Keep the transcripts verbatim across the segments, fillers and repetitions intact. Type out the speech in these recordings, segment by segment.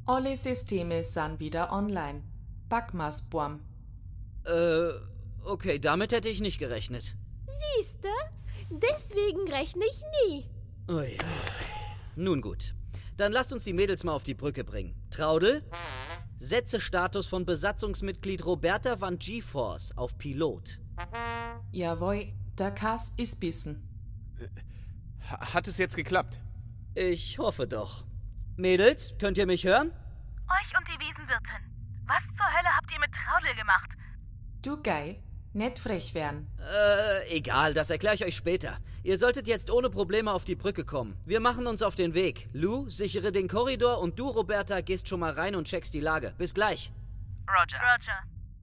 Alle Systeme sind wieder online. Backmas, Buam. Äh, okay, damit hätte ich nicht gerechnet. Siehste? Deswegen rechne ich nie. Ui. Nun gut. Dann lasst uns die Mädels mal auf die Brücke bringen. Traudel, setze Status von Besatzungsmitglied Roberta van GeForce auf Pilot. Jawohl, der Kass ist bissen. Hat es jetzt geklappt? Ich hoffe doch. Mädels, könnt ihr mich hören? Euch und die Wiesenwirtin. Was zur Hölle habt ihr mit Traudel gemacht? Du geil, nicht frech werden. Äh, egal, das erkläre ich euch später. Ihr solltet jetzt ohne Probleme auf die Brücke kommen. Wir machen uns auf den Weg. Lou, sichere den Korridor und du, Roberta, gehst schon mal rein und checkst die Lage. Bis gleich. Roger. Roger.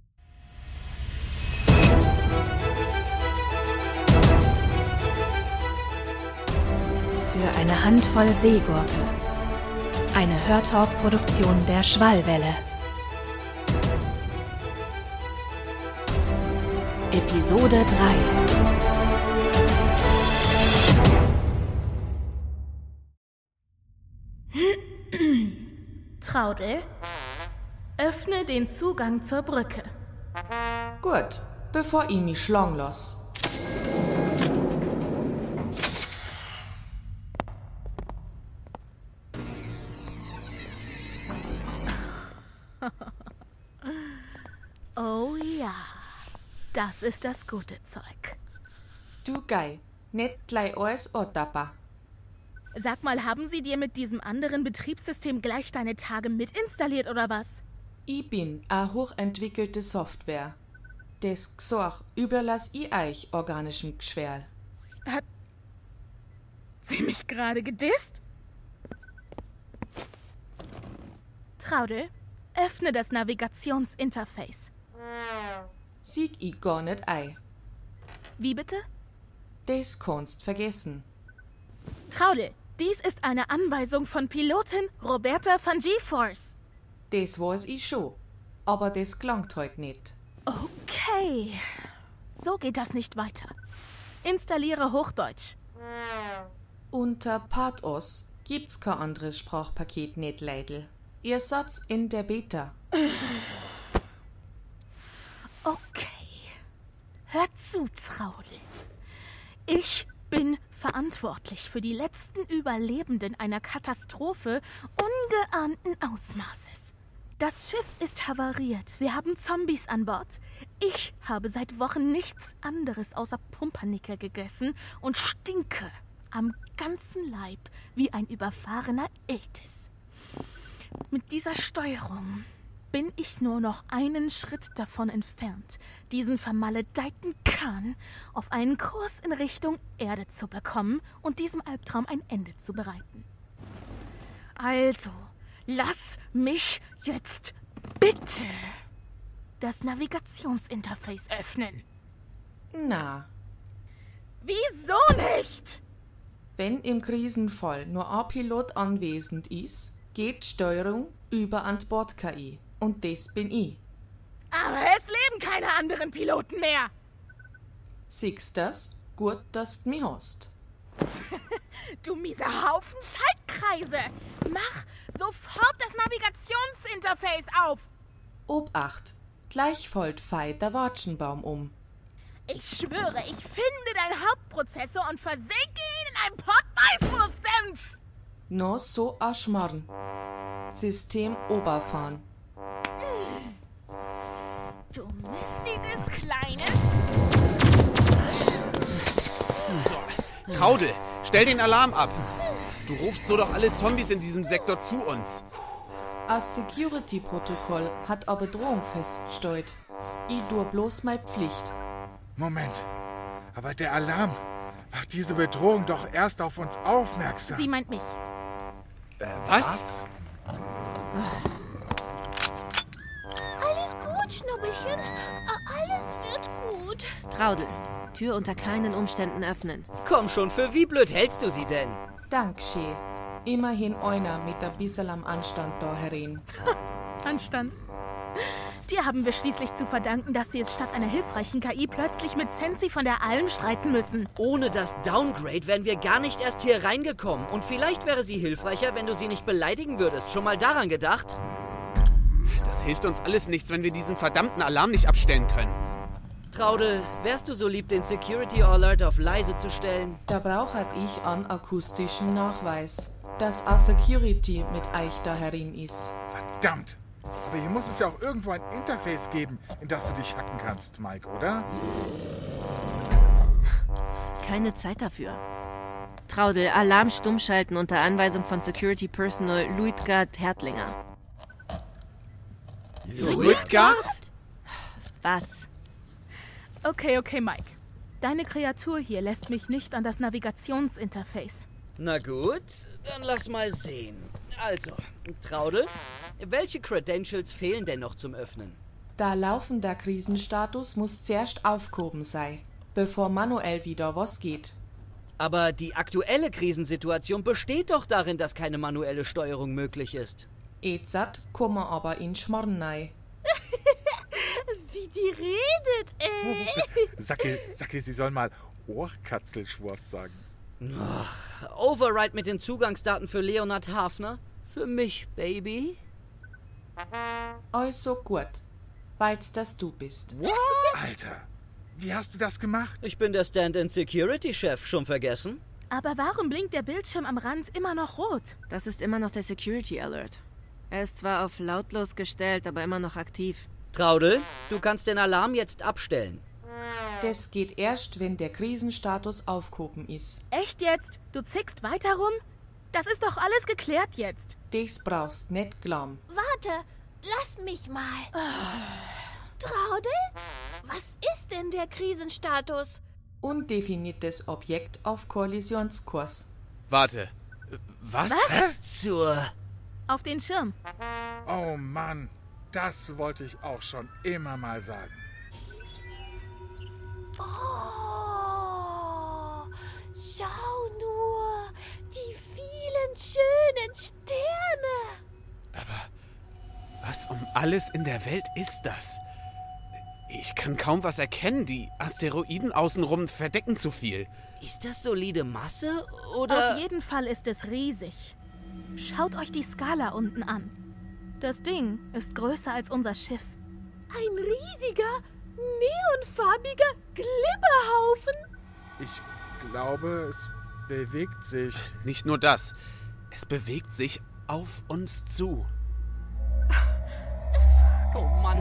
Für eine Handvoll Seegurke. Eine Hörtalk-Produktion der Schwallwelle. Episode drei. Traudel, öffne den Zugang zur Brücke. Gut, bevor ich mich schlagen lass. Oh ja, das ist das gute Zeug. Du geil, nicht gleich alles Otapa. Sag mal, haben sie dir mit diesem anderen Betriebssystem gleich deine Tage mitinstalliert oder was? Ich bin a hochentwickelte Software. Das Gsorg überlass ich euch organischem Geschwerl. Hat sie mich gerade gedisst? Traudel, öffne das Navigationsinterface. Sieg ich gar nicht ei. Wie bitte? Das kannst vergessen. Traudel, dies ist eine Anweisung von Pilotin Roberta van GeForce. Das weiß ich schon, aber das klangt heut nicht. Okay, so geht das nicht weiter. Installiere Hochdeutsch. Unter Part-Os gibt's kein anderes Sprachpaket nicht, Leidl. Ihr Satz in der Beta. Okay, hör zu, Traudel. Ich bin verantwortlich für die letzten Überlebenden einer Katastrophe ungeahnten Ausmaßes. Das Schiff ist havariert. Wir haben Zombies an Bord. Ich habe seit Wochen nichts anderes außer Pumpernickel gegessen und stinke am ganzen Leib wie ein überfahrener Iltis. Mit dieser Steuerung bin ich nur noch einen Schritt davon entfernt, diesen vermaledeiten Kahn auf einen Kurs in Richtung Erde zu bekommen und diesem Albtraum ein Ende zu bereiten. Also, lass mich jetzt bitte das Navigationsinterface öffnen. Na, Wieso nicht? wenn im Krisenfall nur ein Pilot anwesend ist, geht Steuerung über an Bord-K I. Und das bin ich. Aber es leben keine anderen Piloten mehr. Siehst das? Gut, dass du mich hast. Du mieser Haufen Schaltkreise. Mach sofort das Navigationsinterface auf. Obacht, gleich folgt Fei der Watschenbaum um. Ich schwöre, ich finde deinen Hauptprozessor und versenke ihn in einen Pott Weißwurstsenf. No so a Schmarrn. System Oberfahren. Du mistiges Kleines. So, Traudel, stell den Alarm ab. Du rufst so doch alle Zombies in diesem Sektor zu uns. Das Security-Protokoll hat aber Drohung festgestellt. Ich tue bloß meine Pflicht. Moment, aber der Alarm macht diese Bedrohung doch erst auf uns aufmerksam. Sie meint mich. Äh, was? Alles gut, Schnubbelchen. Alles wird gut. Traudel, Tür unter keinen Umständen öffnen. Komm schon, für wie blöd hältst du sie denn? Dank, Schee. Immerhin einer mit ein bisschen am Anstand da herein. Anstand. Dir haben wir schließlich zu verdanken, dass sie es statt einer hilfreichen K I plötzlich mit Sensi von der Alm streiten müssen. Ohne das Downgrade wären wir gar nicht erst hier reingekommen. Und vielleicht wäre sie hilfreicher, wenn du sie nicht beleidigen würdest. Schon mal daran gedacht? Das hilft uns alles nichts, wenn wir diesen verdammten Alarm nicht abstellen können. Traudel, wärst du so lieb, den Security Alert auf leise zu stellen? Da brauche ich einen akustischen Nachweis, dass a Security mit euch da herin ist. Verdammt! Aber hier muss es ja auch irgendwo ein Interface geben, in das du dich hacken kannst, Mike, oder? Keine Zeit dafür. Traudel, Alarm stumm schalten unter Anweisung von Security Personal Luitgard Hertlinger. Luitgard? Was? Okay, okay, Mike. Deine Kreatur hier lässt mich nicht an das Navigationsinterface. Na gut, dann lass mal sehen. Also, Traudel, welche Credentials fehlen denn noch zum Öffnen? Der laufende Krisenstatus muss zuerst aufgehoben sein, bevor manuell wieder was geht. Aber die aktuelle Krisensituation besteht doch darin, dass keine manuelle Steuerung möglich ist. Jetzt kommen wir aber in Schmarrn rein. Wie die redet, ey! Sacke, Sacke, sie soll mal Ohrkatzelschwurf sagen. Ach, Override mit den Zugangsdaten für Leonard Hafner? Für mich, Baby? Also gut, weil's das du bist. What? Alter, wie hast du das gemacht? Ich bin der Stand-in-Security-Chef, schon vergessen? Aber warum blinkt der Bildschirm am Rand immer noch rot? Das ist immer noch der Security Alert. Er ist zwar auf lautlos gestellt, aber immer noch aktiv. Traudel, du kannst den Alarm jetzt abstellen. Das geht erst, wenn der Krisenstatus aufgehoben ist. Echt jetzt? Du zickst weiter rum? Das ist doch alles geklärt jetzt. Das brauchst nicht glauben. Warte, lass mich mal. Traudel? Was ist denn der Krisenstatus? Undefiniertes Objekt auf Kollisionskurs. Warte. Was? Was zur... Auf den Schirm. Oh Mann, das wollte ich auch schon immer mal sagen. Oh, schau nur, die vielen schönen Sterne. Aber was um alles in der Welt ist das? Ich kann kaum was erkennen. Die Asteroiden außenrum verdecken zu viel. Ist das solide Masse, oder... Auf jeden Fall ist es riesig. Schaut euch die Skala unten an. Das Ding ist größer als unser Schiff. Ein riesiger, neonfarbiger Glibberhaufen. Ich glaube, es bewegt sich. Nicht nur das. Es bewegt sich auf uns zu. Oh Mann.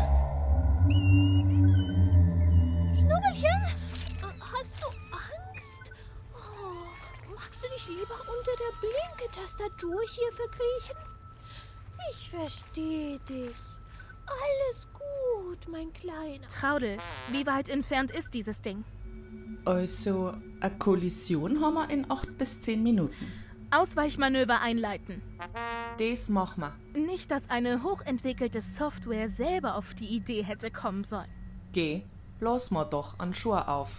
Schnubbelchen, hast du Angst? Oh, magst du dich lieber unter der Blinke-Tastatur hier verkriechen? Ich verstehe dich. Alles gut, mein Kleiner. Traudel, wie weit entfernt ist dieses Ding? Also, eine Kollision haben wir in acht bis zehn Minuten. Ausweichmanöver einleiten. Das machen wir. Nicht, dass eine hochentwickelte Software selber auf die Idee hätte kommen sollen. Geh, lass mal doch an Schuhe auf.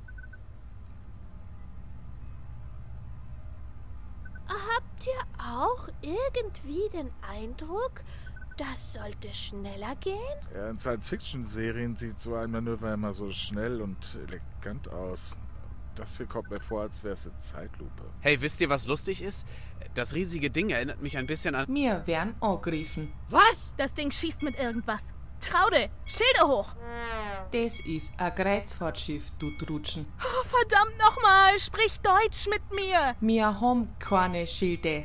Habt ihr auch irgendwie den Eindruck, das sollte schneller gehen? Ja, in Science-Fiction-Serien sieht so ein Manöver immer so schnell und elegant aus. Das hier kommt mir vor, als wäre es eine Zeitlupe. Hey, wisst ihr, was lustig ist? Das riesige Ding erinnert mich ein bisschen an... Wir werden angegriffen. Was? Das Ding schießt mit irgendwas. Traudel, Schilde hoch! Das ist ein Kreuzfahrtschiff, du Trutschen. Oh, verdammt nochmal, sprich Deutsch mit mir! Wir haben keine Schilde.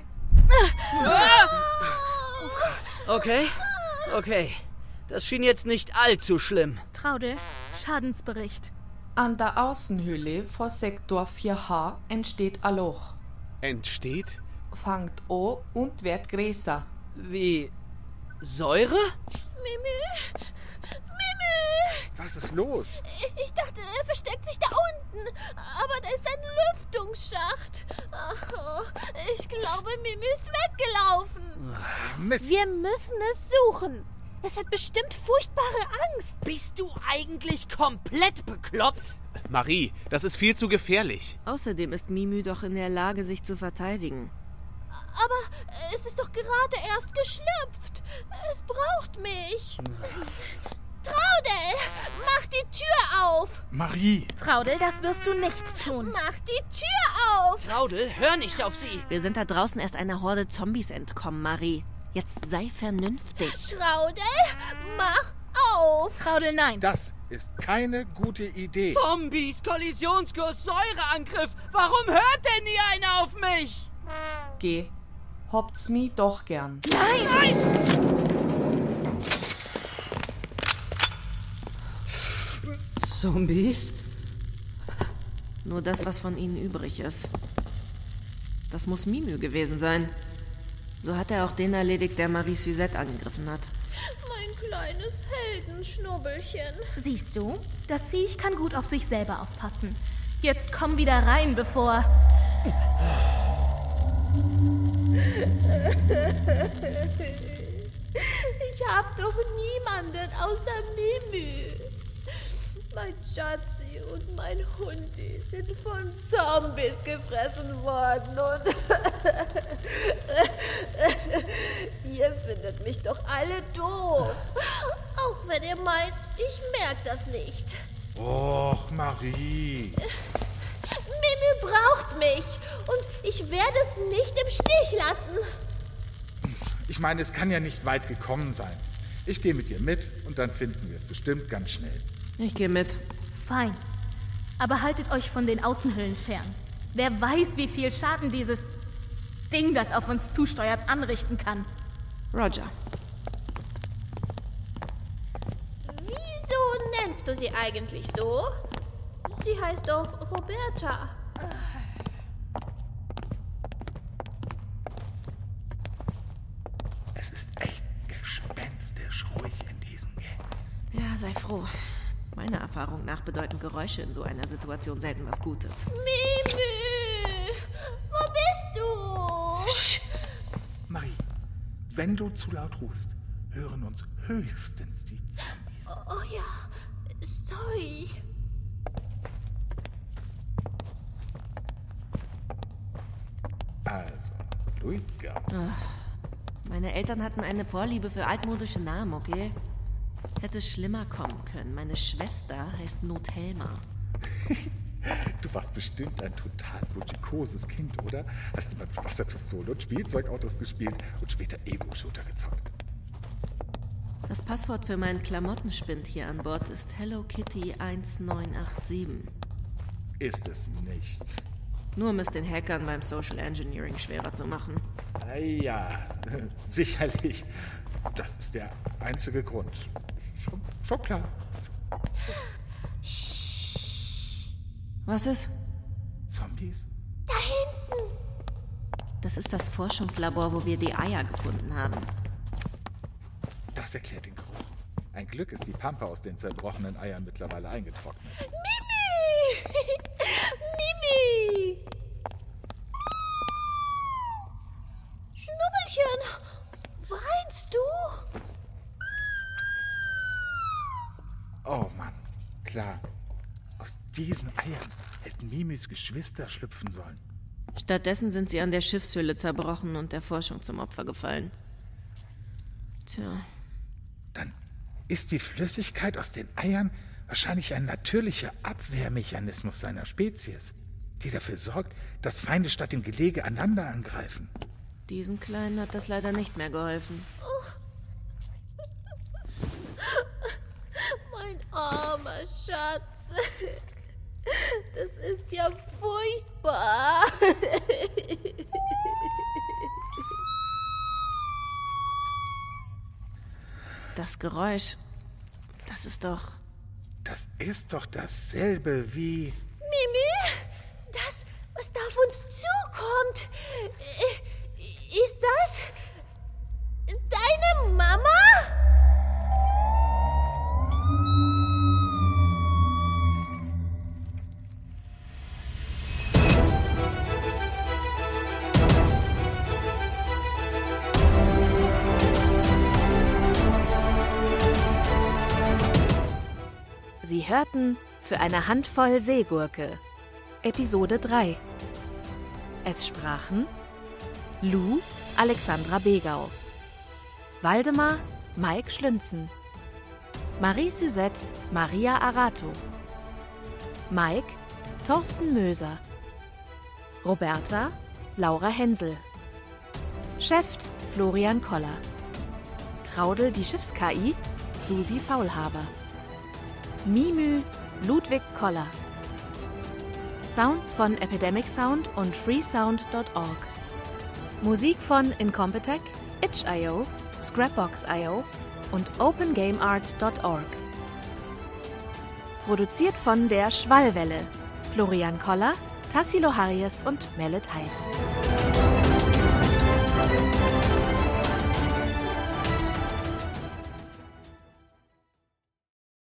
Okay, okay. Das schien jetzt nicht allzu schlimm. Traudel, Schadensbericht. An der Außenhülle vor Sektor vier H entsteht ein Loch. Entsteht? Fangt an und wird größer. Wie... Säure? Mimi! Mimi! Was ist los? Ich dachte, er versteckt sich da unten. Aber da ist ein Lüftungsschacht. Oh, ich glaube, Mimi ist weggelaufen. Mist. Wir müssen es suchen. Es hat bestimmt furchtbare Angst. Bist du eigentlich komplett bekloppt? Marie, das ist viel zu gefährlich. Außerdem ist Mimü doch in der Lage, sich zu verteidigen. Aber es ist doch gerade erst geschlüpft. Es braucht mich. Traudel, mach die Tür auf. Marie. Traudel, das wirst du nicht tun. Mach die Tür auf. Traudel, hör nicht auf sie. Wir sind da draußen erst einer Horde Zombies entkommen, Marie. Jetzt sei vernünftig. Traudel, mach auf. Traudel, nein. Das ist keine gute Idee. Zombies, Kollisionskurs, Säureangriff. Warum hört denn nie einer auf mich? Geh. Habt's mi doch gern. Nein! Nein! Zombies? Nur das, was von ihnen übrig ist. Das muss Mimü gewesen sein. So hat er auch den erledigt, der Marie Suzette angegriffen hat. Mein kleines Heldenschnubbelchen. Siehst du, das Viech kann gut auf sich selber aufpassen. Jetzt komm wieder rein, bevor... Ich hab doch niemanden außer Mimü. Mein Schatzi und mein Hundi sind von Zombies gefressen worden und ihr findet mich doch alle doof. Auch wenn ihr meint, ich merke das nicht. Och, Marie. Mimü braucht mich und ich werde es nicht im Stich lassen. Ich meine, es kann ja nicht weit gekommen sein. Ich gehe mit dir mit und dann finden wir es bestimmt ganz schnell. Ich gehe mit. Fein. Aber haltet euch von den Außenhüllen fern. Wer weiß, wie viel Schaden dieses Ding, das auf uns zusteuert, anrichten kann. Roger. Wieso nennst du sie eigentlich so? Sie heißt doch Roberta. Es ist echt gespenstisch ruhig in diesem Gang. Ja, sei froh. Meiner Erfahrung nach bedeuten Geräusche in so einer Situation selten was Gutes. Mimü, wo bist du? Sch. Marie, wenn du zu laut rufst, hören uns höchstens die Zombies. Oh, oh ja, sorry. Also, Luitga. Meine Eltern hatten eine Vorliebe für altmodische Namen, okay? Hätte schlimmer kommen können. Meine Schwester heißt Nothelma. Du warst bestimmt ein total burschikoses Kind, oder? Hast du mit Wasserpistole und Spielzeugautos gespielt und später Ego-Shooter gezockt. Das Passwort für meinen Klamottenspind hier an Bord ist Hello Kitty eins neun acht sieben. Ist es nicht. Nur um es den Hackern beim Social Engineering schwerer zu machen. Ah, ja, sicherlich. Das ist der einzige Grund. Schon, schon klar. Was ist? Zombies? Da hinten. Das ist das Forschungslabor, wo wir die Eier gefunden haben. Das erklärt den Geruch. Ein Glück ist die Pampe aus den zerbrochenen Eiern mittlerweile eingetrocknet. Mimi! Mimi! Schnubbelchen, weinst du? Oh Mann, klar. Aus diesen Eiern hätten Mimis Geschwister schlüpfen sollen. Stattdessen sind sie an der Schiffshülle zerbrochen und der Forschung zum Opfer gefallen. Tja. Dann ist die Flüssigkeit aus den Eiern wahrscheinlich ein natürlicher Abwehrmechanismus seiner Spezies, die dafür sorgt, dass Feinde statt dem Gelege einander angreifen. Diesen Kleinen hat das leider nicht mehr geholfen. Mein armer Schatz. Das ist ja furchtbar. Das Geräusch, das ist doch... Das ist doch dasselbe wie... Mimi, das, was da auf uns zukommt, ist das deine Mama? Sie hörten Für eine Handvoll Seegurke, Episode drei. Es sprachen Lou Alexandra Begau. Waldemar Mike Schlünzen. Marie Suzette Maria Arato. Mike Thorsten Möser. Roberta Laura Hensel. Cheft Florian Koller. Traudel die Schiffs-K I Susi Faulhaber. Mimü Ludwig Koller. Sounds von Epidemic Sound und freesound punkt org. Musik von Incompetech, itch punkt i o, Scrapbox punkt i o und open game art punkt org. Produziert von der Schwallwelle. Florian Koller, Tassilo Harries und Melle Teich.